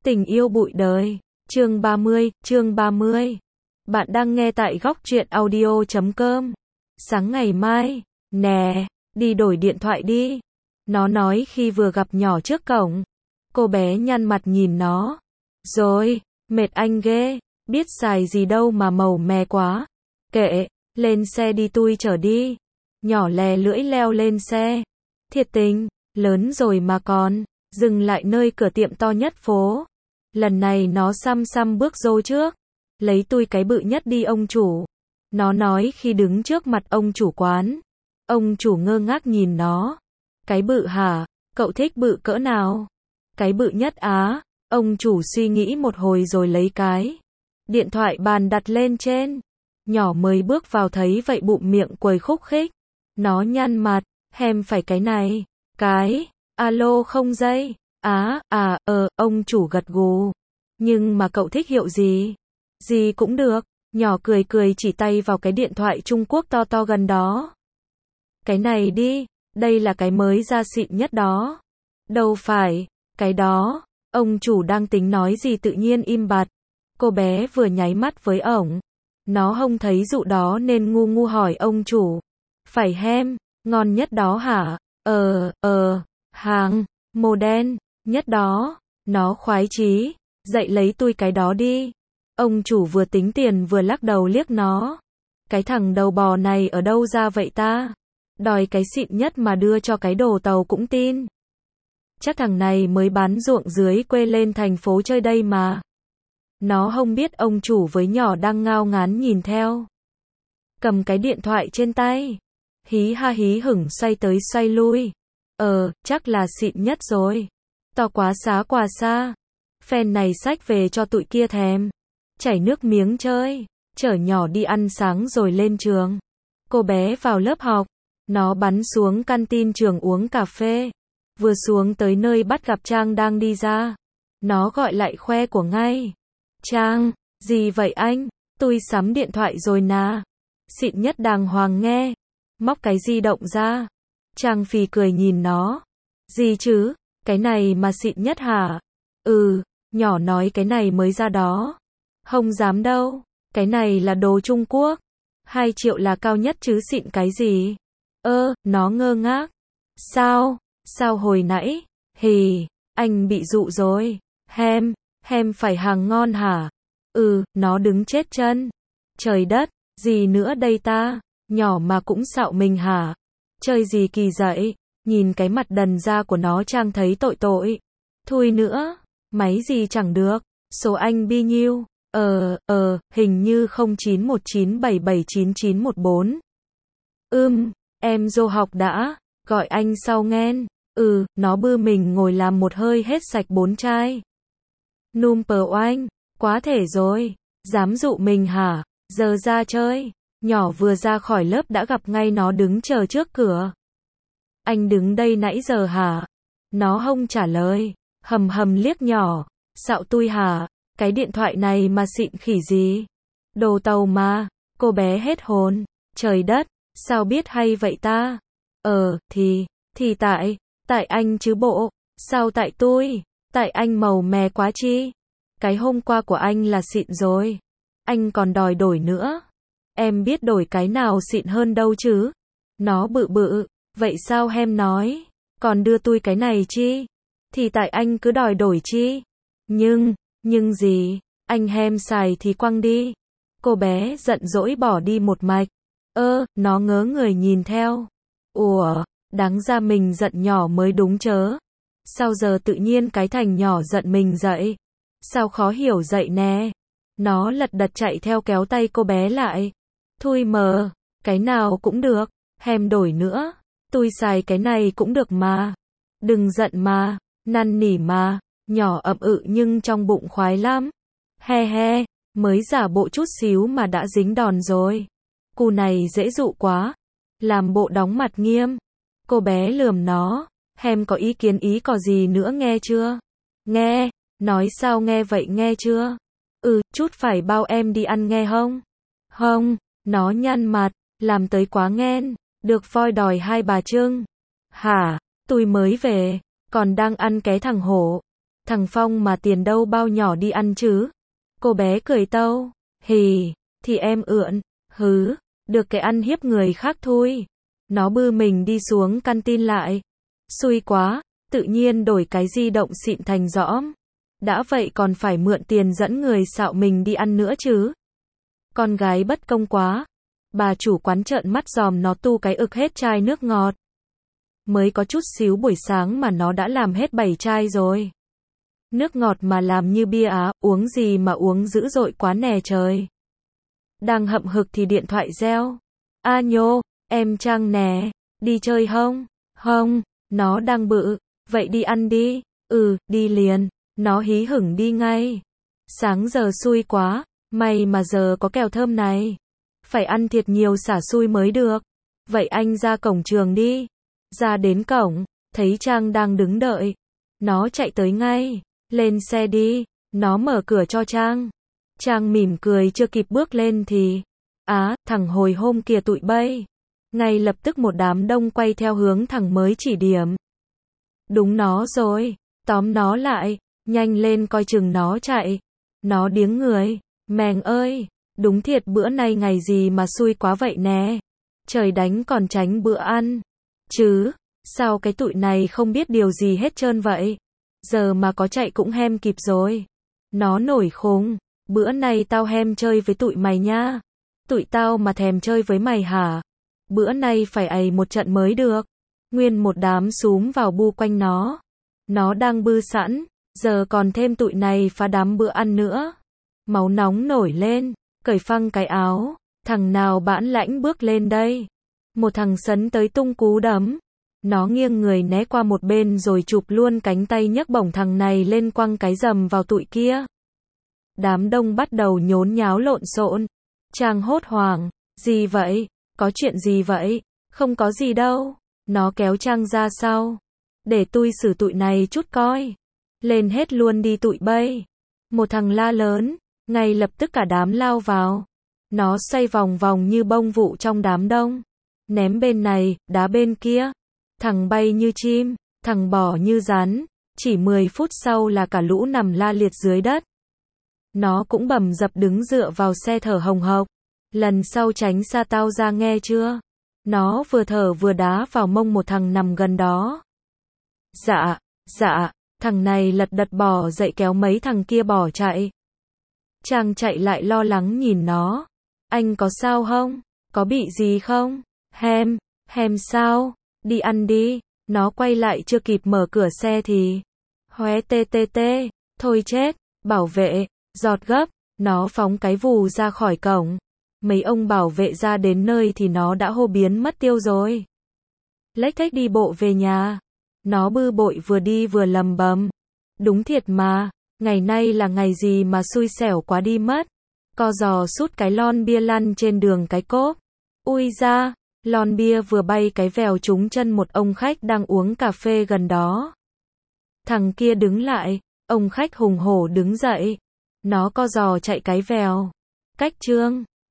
Tình yêu bụi đời. Chương 30. Bạn đang nghe tại góc truyện audio.com. Sáng ngày mai, nè, đi đổi điện thoại đi. Nó nói khi vừa gặp nhỏ trước cổng. Cô bé nhăn mặt nhìn nó. Rồi, mệt anh ghê, biết xài gì đâu mà màu mè quá. Kệ, lên xe đi tui chở đi. Nhỏ lè lưỡi leo lên xe. Thiệt tình, lớn rồi mà còn, dừng lại nơi cửa tiệm to nhất phố. Lần này nó xăm bước vô trước. Lấy tui cái bự nhất đi ông chủ. Nó nói khi đứng trước mặt ông chủ quán. Ông chủ ngơ ngác nhìn nó. Cái bự hả? Cậu thích bự cỡ nào? Cái bự nhất á. Ông chủ suy nghĩ một hồi rồi lấy cái điện thoại bàn đặt lên trên. Nhỏ mới bước vào thấy vậy bụng miệng quầy khúc khích. Nó nhăn mặt, hem phải cái này. Cái, alo không dây. Ông chủ gật gù. Nhưng mà cậu thích hiệu gì? Gì cũng được. Nhỏ cười chỉ tay vào cái điện thoại Trung Quốc to gần đó. Cái này đi, đây là cái mới ra xịn nhất đó. Đâu phải, cái đó. Ông chủ đang tính nói gì tự nhiên im bặt. Cô bé vừa nháy mắt với ổng. Nó không thấy dụ đó nên ngu hỏi ông chủ. Phải hem, ngon nhất đó hả? Hàng, model, nhất đó. Nó khoái chí. Dậy lấy tui cái đó đi. Ông chủ vừa tính tiền vừa lắc đầu liếc nó. Cái thằng đầu bò này ở đâu ra vậy ta? Đòi cái xịn nhất mà đưa cho cái đồ tàu cũng tin. Chắc thằng này mới bán ruộng dưới quê lên thành phố chơi đây mà. Nó không biết ông chủ với nhỏ đang ngao ngán nhìn theo. Cầm cái điện thoại trên tay. Hí ha hí hửng xoay tới xoay lui. Chắc là xịn nhất rồi. To quá xá quà xa. Phen này xách về cho tụi kia thèm. Chảy nước miếng chơi. Chở nhỏ đi ăn sáng rồi lên trường. Cô bé vào lớp học. Nó bắn xuống canteen trường uống cà phê. Vừa xuống tới nơi bắt gặp Trang đang đi ra. Nó gọi lại khoe của ngay. Trang, gì vậy anh? Tôi sắm điện thoại rồi nà. Xịn nhất đàng hoàng nghe. Móc cái di động ra. Trang phì cười nhìn nó. Gì chứ? Cái này mà xịn nhất hả? Nhỏ nói cái này mới ra đó. Không dám đâu. Cái này là đồ Trung Quốc. 2 triệu là cao nhất chứ xịn cái gì? Nó ngơ ngác. Sao hồi nãy? Hì, anh bị dụ rồi. Hem phải hàng ngon hả? Nó đứng chết chân. Trời đất, gì nữa đây ta? Nhỏ mà cũng xạo mình hả? Chơi gì kỳ dậy? Nhìn cái mặt đần ra của nó Trang thấy tội. Thui nữa, máy gì chẳng được. Số anh bi nhiêu? Hình như 0919779914. Em vô học đã, gọi anh sau nghen. Nó bư mình ngồi làm một hơi hết sạch 4 chai. Num pờ oanh, quá thể rồi, dám dụ mình hả? Giờ ra chơi. Nhỏ vừa ra khỏi lớp đã gặp ngay nó đứng chờ trước cửa. Anh đứng đây nãy giờ hả? Nó không trả lời, hầm liếc nhỏ. Xạo tui hả? Cái điện thoại này mà xịn khỉ gì? Đồ tàu mà. Cô bé hết hồn. Trời đất, sao biết hay vậy ta? Thì tại anh chứ bộ. Sao tại tôi? Tại anh màu mè quá chi? Cái hôm qua của anh là xịn rồi. Anh còn đòi đổi nữa. Em biết đổi cái nào xịn hơn đâu chứ? Nó bự. Vậy sao hem nói? Còn đưa tôi cái này chi? Thì tại anh cứ đòi đổi chi? Nhưng gì? Anh hem xài thì quăng đi. Cô bé giận dỗi bỏ đi một mạch. Nó ngớ người nhìn theo. Đáng ra mình giận nhỏ mới đúng chớ. Sao giờ tự nhiên cái thành nhỏ giận mình dậy? Sao khó hiểu dậy nè? Nó lật đật chạy theo kéo tay cô bé lại. Thui mờ, cái nào cũng được, hem đổi nữa. Tôi xài cái này cũng được mà. Đừng giận mà, năn nỉ mà. Nhỏ ậm nhưng trong bụng khoái lắm. He, mới giả bộ chút xíu mà đã dính đòn rồi. Cu này dễ dụ quá. Làm bộ đóng mặt nghiêm. Cô bé lườm nó. Hem có ý kiến ý có gì nữa nghe chưa? Nghe, nói sao nghe vậy nghe chưa? Chút phải bao em đi ăn nghe không? Không, nó nhăn mặt, làm tới quá nghen. Được voi đòi 2 bà trưng. Hả, tôi mới về, còn đang ăn ké thằng hổ. Thằng Phong mà tiền đâu bao nhỏ đi ăn chứ. Cô bé cười tâu. Hì, thì em ượn. Hứ, được cái ăn hiếp người khác thôi. Nó bư mình đi xuống canteen lại. Xui quá, tự nhiên đổi cái di động xịn thành giõm. Đã vậy còn phải mượn tiền dẫn người xạo mình đi ăn nữa chứ. Con gái bất công quá. Bà chủ quán trợn mắt giòm nó tu cái ực hết chai nước ngọt. Mới có chút xíu buổi sáng mà nó đã làm hết 7 chai rồi. Nước ngọt mà làm như bia á, uống gì mà uống dữ dội quá nè trời. Đang hậm hực thì điện thoại reo. A nhô, em Trang nè, đi chơi không? Không, nó đang bự, vậy đi ăn đi. Ừ, đi liền. Nó hí hửng đi ngay. Sáng giờ xui quá, may mà giờ có kẹo thơm này. Phải ăn thiệt nhiều xả xui mới được. Vậy anh ra cổng trường đi. Ra đến cổng, thấy Trang đang đứng đợi. Nó chạy tới ngay. Lên xe đi. Nó mở cửa cho Trang. Trang mỉm cười chưa kịp bước lên thì thằng hồi hôm kia tụi bay. Ngay lập tức một đám đông quay theo hướng thằng mới chỉ điểm. Đúng nó rồi, tóm nó lại, nhanh lên coi chừng nó chạy. Nó điếng người, mèng ơi, đúng thiệt bữa nay ngày gì mà xui quá vậy nè. Trời đánh còn tránh bữa ăn. Chứ, sao cái tụi này không biết điều gì hết trơn vậy? Giờ mà có chạy cũng hem kịp rồi. Nó nổi khùng, bữa nay tao hem chơi với tụi mày nha. Tụi tao mà thèm chơi với mày hả? Bữa nay phải ầy một trận mới được. Nguyên một đám xúm vào bu quanh nó. Nó đang bư sẵn, giờ còn thêm tụi này phá đám bữa ăn nữa. Máu nóng nổi lên, cởi phăng cái áo. Thằng nào bãn lãnh bước lên đây? Một thằng sấn tới tung cú đấm. Nó nghiêng người né qua một bên rồi chụp luôn cánh tay nhấc bổng thằng này lên quăng cái rầm vào tụi kia. Đám đông bắt đầu nhốn nháo lộn xộn. Trang hốt hoảng. Gì vậy? Có chuyện gì vậy? Không có gì đâu. Nó kéo Trang ra sau. Để tui xử tụi này chút coi. Lên hết luôn đi tụi bay. Một thằng la lớn. Ngay lập tức cả đám lao vào. Nó xoay vòng vòng như bông vụ trong đám đông. Ném bên này, đá bên kia. Thằng bay như chim, thằng bò như rắn. Chỉ 10 phút sau là cả lũ nằm la liệt dưới đất. Nó cũng bầm dập đứng dựa vào xe thở hồng hộc. Lần sau tránh xa tao ra nghe chưa? Nó vừa thở vừa đá vào mông một thằng nằm gần đó. Dạ, thằng này lật đật bò dậy kéo mấy thằng kia bỏ chạy. Trang chạy lại lo lắng nhìn nó. Anh có sao không? Có bị gì không? Hem sao? Đi ăn đi. Nó quay lại chưa kịp mở cửa xe thì hoé tê. Thôi chết, bảo vệ, giọt gấp. Nó phóng cái vù ra khỏi cổng. Mấy ông bảo vệ ra đến nơi thì nó đã hô biến mất tiêu rồi. Lếch thếch đi bộ về nhà. Nó bư bội vừa đi vừa lầm bầm. Đúng thiệt mà, ngày nay là ngày gì mà xui xẻo quá đi mất. Co giò sút cái lon bia lăn trên đường cái cốp. Ui da, lon bia vừa bay cái vèo trúng chân một ông khách đang uống cà phê gần đó. Thằng kia đứng lại, ông khách hùng hổ đứng dậy. Nó co giò chạy cái vèo. Cách Trương.